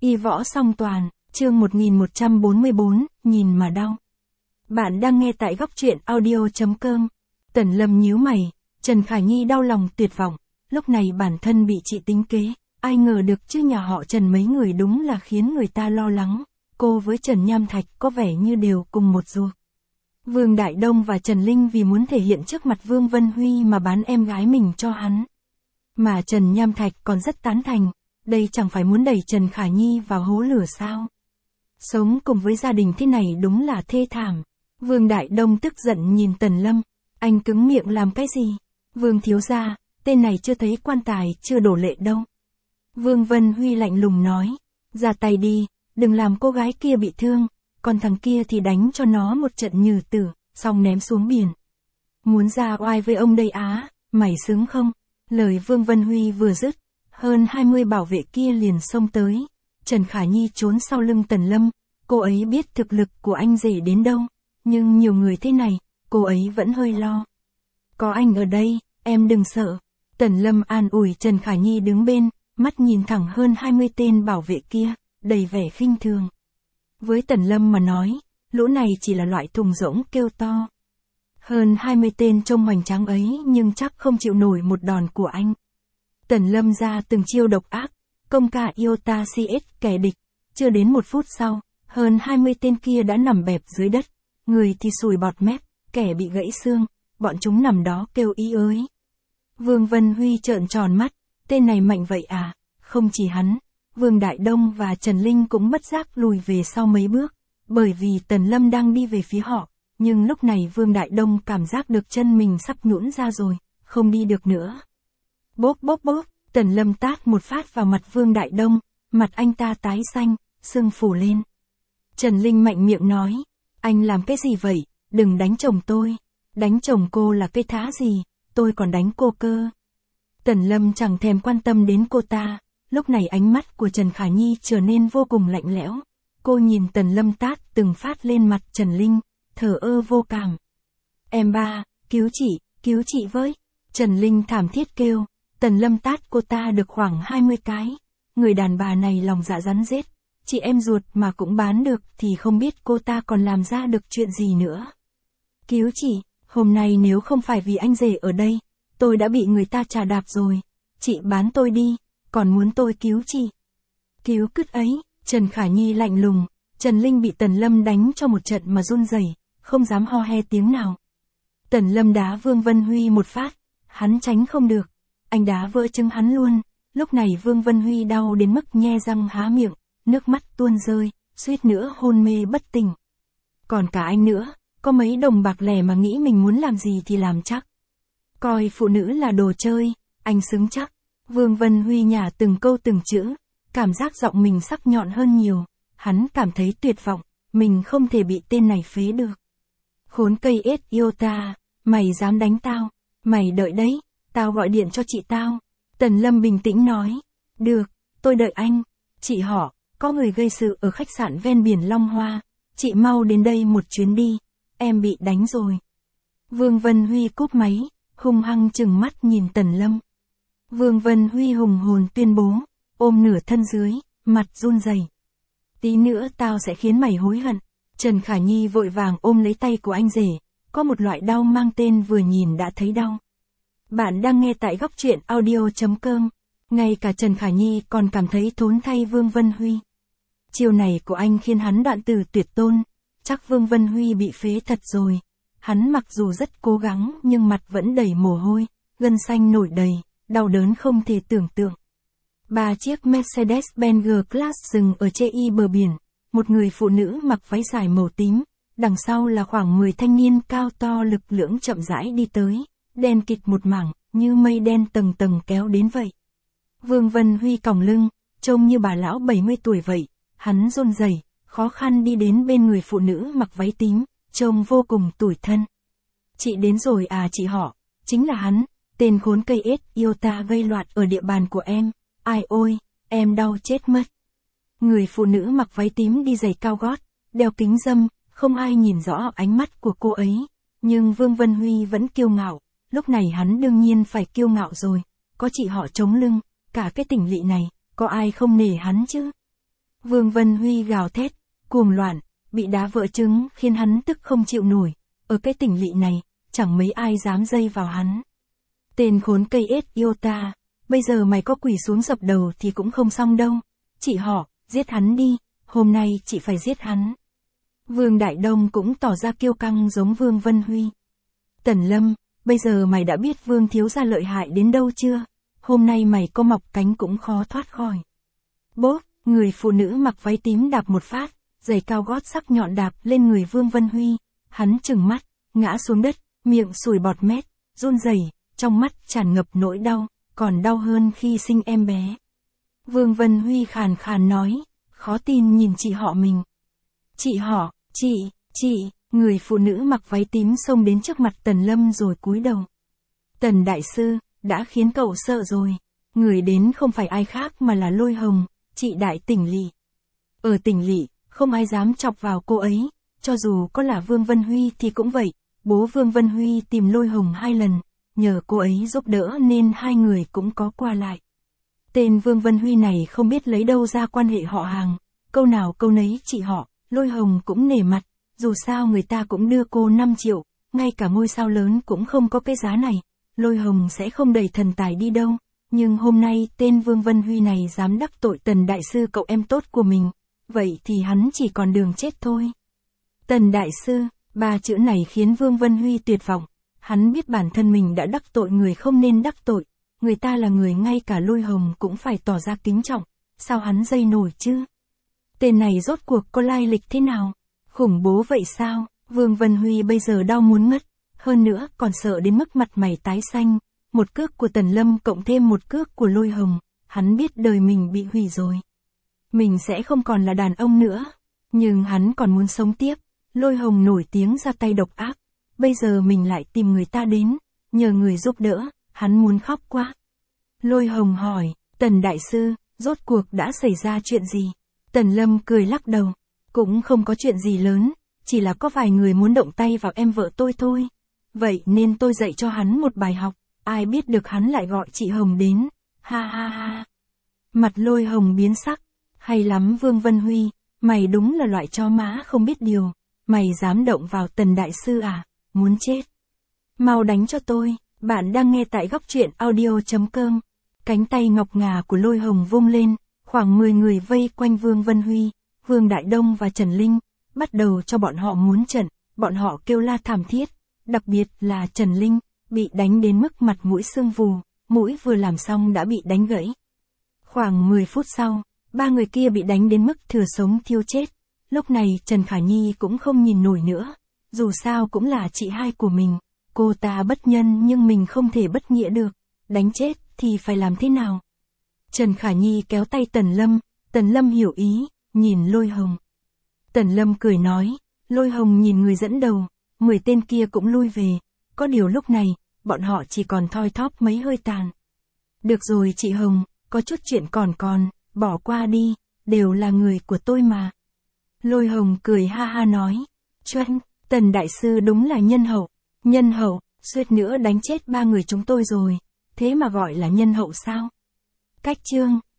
Y võ song toàn, chương 1144, nhìn mà đau. Bạn đang nghe tại góc truyện audio.com. Tần Lâm nhíu mày, Trần Khả Nhi đau lòng tuyệt vọng, lúc này bản thân bị chị tính kế, ai ngờ được chứ nhà họ Trần mấy người đúng là khiến người ta lo lắng, cô với Trần Nham Thạch có vẻ như đều cùng một ruột. Vương Đại Đông và Trần Linh vì muốn thể hiện trước mặt Vương Vân Huy mà bán em gái mình cho hắn. Mà Trần Nham Thạch còn rất tán thành, đây chẳng phải muốn đẩy Trần Khả Nhi vào hố lửa sao. Sống cùng với gia đình thế này đúng là thê thảm. Vương Đại Đông tức giận nhìn Tần Lâm, anh cứng miệng làm cái gì? Vương thiếu gia, tên này chưa thấy quan tài chưa đổ lệ đâu. Vương Vân Huy lạnh lùng nói, ra tay đi, đừng làm cô gái kia bị thương, còn thằng kia thì đánh cho nó một trận nhừ tử, xong ném xuống biển. Muốn ra oai với ông đây á, mày xứng không? Lời Vương Vân Huy vừa dứt, hơn 20 bảo vệ kia liền xông tới. Trần Khả Nhi trốn sau lưng Tần Lâm, cô ấy biết thực lực của anh rể đến đâu, nhưng nhiều người thế này, cô ấy vẫn hơi lo. Có anh ở đây, em đừng sợ. Tần Lâm an ủi Trần Khả Nhi đứng bên, mắt nhìn thẳng hơn 20 tên bảo vệ kia, đầy vẻ khinh thường. Với Tần Lâm mà nói, lũ này chỉ là loại thùng rỗng kêu to. Hơn 20 tên trông hoành tráng ấy nhưng chắc không chịu nổi một đòn của anh. Tần Lâm ra từng chiêu độc ác, công cả Iota CS kẻ địch, chưa đến một phút sau, hơn 20 tên kia đã nằm bẹp dưới đất, người thì sùi bọt mép, kẻ bị gãy xương, bọn chúng nằm đó kêu ý ới. Vương Vân Huy trợn tròn mắt, tên này mạnh vậy à? Không chỉ hắn, Vương Đại Đông và Trần Linh cũng bất giác lùi về sau mấy bước, bởi vì Tần Lâm đang đi về phía họ, nhưng lúc này Vương Đại Đông cảm giác được chân mình sắp nhũn ra rồi, không đi được nữa. Bốp bốp bốp, Tần Lâm tát một phát vào mặt Vương Đại Đông, mặt anh ta tái xanh, sưng phù lên. Trần Linh mạnh miệng nói, anh làm cái gì vậy, đừng đánh chồng tôi, đánh chồng cô là cái thá gì, tôi còn đánh cô cơ. Tần Lâm chẳng thèm quan tâm đến cô ta, lúc này ánh mắt của Trần Khả Nhi trở nên vô cùng lạnh lẽo, cô nhìn Tần Lâm tát từng phát lên mặt Trần Linh, thờ ơ vô cảm. Em ba, cứu chị với, Trần Linh thảm thiết kêu. Tần Lâm tát cô ta được khoảng 20 cái, người đàn bà này lòng dạ rắn rết, chị em ruột mà cũng bán được thì không biết cô ta còn làm ra được chuyện gì nữa. Cứu chị, hôm nay nếu không phải vì anh rể ở đây, tôi đã bị người ta chà đạp rồi, chị bán tôi đi, còn muốn tôi cứu chị. Cứu cứt ấy, Trần Khả Nhi lạnh lùng, Trần Linh bị Tần Lâm đánh cho một trận mà run rẩy, không dám ho he tiếng nào. Tần Lâm đá Vương Vân Huy một phát, hắn tránh không được. Anh đá vỡ chân hắn luôn, lúc này Vương Vân Huy đau đến mức nhe răng há miệng, nước mắt tuôn rơi, suýt nữa hôn mê bất tỉnh. Còn cả anh nữa, có mấy đồng bạc lẻ mà nghĩ mình muốn làm gì thì làm chắc. Coi phụ nữ là đồ chơi, anh xứng chắc. Vương Vân Huy nhả từng câu từng chữ, cảm giác giọng mình sắc nhọn hơn nhiều, hắn cảm thấy tuyệt vọng, mình không thể bị tên này phế được. Khốn cây ết Iota, mày dám đánh tao, mày đợi đấy. Tao gọi điện cho chị tao. Tần Lâm bình tĩnh nói. Được, tôi đợi anh. Chị họ, có người gây sự ở khách sạn ven biển Long Hoa. Chị mau đến đây một chuyến đi. Em bị đánh rồi. Vương Vân Huy cúp máy, hung hăng chừng mắt nhìn Tần Lâm. Vương Vân Huy hùng hồn tuyên bố, ôm nửa thân dưới, mặt run rẩy. Tí nữa tao sẽ khiến mày hối hận. Trần Khả Nhi vội vàng ôm lấy tay của anh rể. Có một loại đau mang tên vừa nhìn đã thấy đau. Bạn đang nghe tại góc truyện audio.com. Ngay cả Trần Khả Nhi còn cảm thấy thốn thay Vương Vân Huy. Chiều này của anh khiến hắn đoạn từ tuyệt tôn. Chắc Vương Vân Huy bị phế thật rồi. Hắn mặc dù rất cố gắng nhưng mặt vẫn đầy mồ hôi, gân xanh nổi đầy, đau đớn không thể tưởng tượng. 3 chiếc Mercedes-Benz G-Class dừng ở chê y bờ biển. Một người phụ nữ mặc váy dài màu tím. Đằng sau là khoảng 10 thanh niên cao to lực lưỡng chậm rãi đi tới. Đen kịt một mảng, như mây đen tầng tầng kéo đến vậy. Vương Vân Huy còng lưng, trông như bà lão 70 tuổi vậy, hắn run rẩy, khó khăn đi đến bên người phụ nữ mặc váy tím, trông vô cùng tủi thân. Chị đến rồi à chị họ, chính là hắn, tên khốn cây ết Iota gây loạn ở địa bàn của em, ai ôi, em đau chết mất. Người phụ nữ mặc váy tím đi giày cao gót, đeo kính râm, không ai nhìn rõ ánh mắt của cô ấy, nhưng Vương Vân Huy vẫn kiêu ngạo. Lúc này hắn đương nhiên phải kiêu ngạo rồi, có chị họ chống lưng, cả cái tỉnh lỵ này, có ai không nể hắn chứ? Vương Vân Huy gào thét, cuồng loạn, bị đá vỡ trứng khiến hắn tức không chịu nổi. Ở cái tỉnh lỵ này, chẳng mấy ai dám dây vào hắn. Tên khốn cây ết yêu ta, bây giờ mày có quỳ xuống dập đầu thì cũng không xong đâu. Chị họ, giết hắn đi, hôm nay chị phải giết hắn. Vương Đại Đông cũng tỏ ra kiêu căng giống Vương Vân Huy. Tần Lâm, bây giờ mày đã biết Vương thiếu gia lợi hại đến đâu chưa? Hôm nay mày có mọc cánh cũng khó thoát khỏi. Bốp, người phụ nữ mặc váy tím đạp một phát, giày cao gót sắc nhọn đạp lên người Vương Vân Huy. Hắn trừng mắt, ngã xuống đất, miệng sùi bọt mép, run rẩy, trong mắt tràn ngập nỗi đau, còn đau hơn khi sinh em bé. Vương Vân Huy khàn khàn nói, khó tin nhìn chị họ mình. Chị họ, chị, người phụ nữ mặc váy tím xông đến trước mặt Tần Lâm rồi cúi đầu. Tần đại sư, đã khiến cậu sợ rồi. Người đến không phải ai khác mà là Lôi Hồng, chị đại tỉnh lỵ. Ở tỉnh lỵ, không ai dám chọc vào cô ấy, cho dù có là Vương Vân Huy thì cũng vậy. Bố Vương Vân Huy tìm Lôi Hồng 2 lần, nhờ cô ấy giúp đỡ nên hai người cũng có qua lại. Tên Vương Vân Huy này không biết lấy đâu ra quan hệ họ hàng, câu nào câu nấy chị họ, Lôi Hồng cũng nể mặt, dù sao người ta cũng đưa cô 5 triệu, ngay cả ngôi sao lớn cũng không có cái giá này, Lôi Hồng sẽ không đẩy thần tài đi đâu, nhưng hôm nay tên Vương Vân Huy này dám đắc tội Tần đại sư cậu em tốt của mình, vậy thì hắn chỉ còn đường chết thôi. Tần đại sư, 3 chữ này khiến Vương Vân Huy tuyệt vọng, hắn biết bản thân mình đã đắc tội người không nên đắc tội, người ta là người ngay cả Lôi Hồng cũng phải tỏ ra kính trọng, sao hắn dây nổi chứ? Tên này rốt cuộc có lai lịch thế nào? Khủng bố vậy sao? Vương Vân Huy bây giờ đau muốn ngất, hơn nữa còn sợ đến mức mặt mày tái xanh, một cước của Tần Lâm cộng thêm một cước của Lôi Hồng, hắn biết đời mình bị hủy rồi. Mình sẽ không còn là đàn ông nữa, nhưng hắn còn muốn sống tiếp. Lôi Hồng nổi tiếng ra tay độc ác, bây giờ mình lại tìm người ta đến, nhờ người giúp đỡ, hắn muốn khóc quá. Lôi Hồng hỏi, Tần đại sư, rốt cuộc đã xảy ra chuyện gì? Tần Lâm cười lắc đầu, cũng không có chuyện gì lớn, chỉ là có vài người muốn động tay vào em vợ tôi thôi. Vậy nên tôi dạy cho hắn một bài học, ai biết được hắn lại gọi chị Hồng đến, ha ha ha. Mặt Lôi Hồng biến sắc, hay lắm Vương Vân Huy, mày đúng là loại chó má không biết điều, mày dám động vào Tần đại sư à, muốn chết. Mau đánh cho tôi, bạn đang nghe tại Góc Truyện Audio.com. Cánh tay ngọc ngà của Lôi Hồng vung lên, khoảng 10 người vây quanh Vương Vân Huy, Vương Đại Đông và Trần Linh, bắt đầu cho bọn họ muốn trận, bọn họ kêu la thảm thiết, đặc biệt là Trần Linh, bị đánh đến mức mặt mũi sưng vù, mũi vừa làm xong đã bị đánh gãy. Khoảng 10 phút sau, 3 người kia bị đánh đến mức thừa sống thiêu chết, lúc này Trần Khả Nhi cũng không nhìn nổi nữa, dù sao cũng là chị hai của mình, cô ta bất nhân nhưng mình không thể bất nghĩa được, đánh chết thì phải làm thế nào? Trần Khả Nhi kéo tay Tần Lâm hiểu ý, nhìn Lôi Hồng. Tần Lâm cười nói, Lôi Hồng nhìn người dẫn đầu, 10 tên kia cũng lui về, có điều lúc này, bọn họ chỉ còn thoi thóp mấy hơi tàn. Được rồi chị Hồng, có chút chuyện còn, bỏ qua đi, đều là người của tôi mà. Lôi Hồng cười ha ha nói, Chuân, Tần đại sư đúng là nhân hậu, suýt nữa đánh chết 3 người chúng tôi rồi, thế mà gọi là nhân hậu sao? Cách chương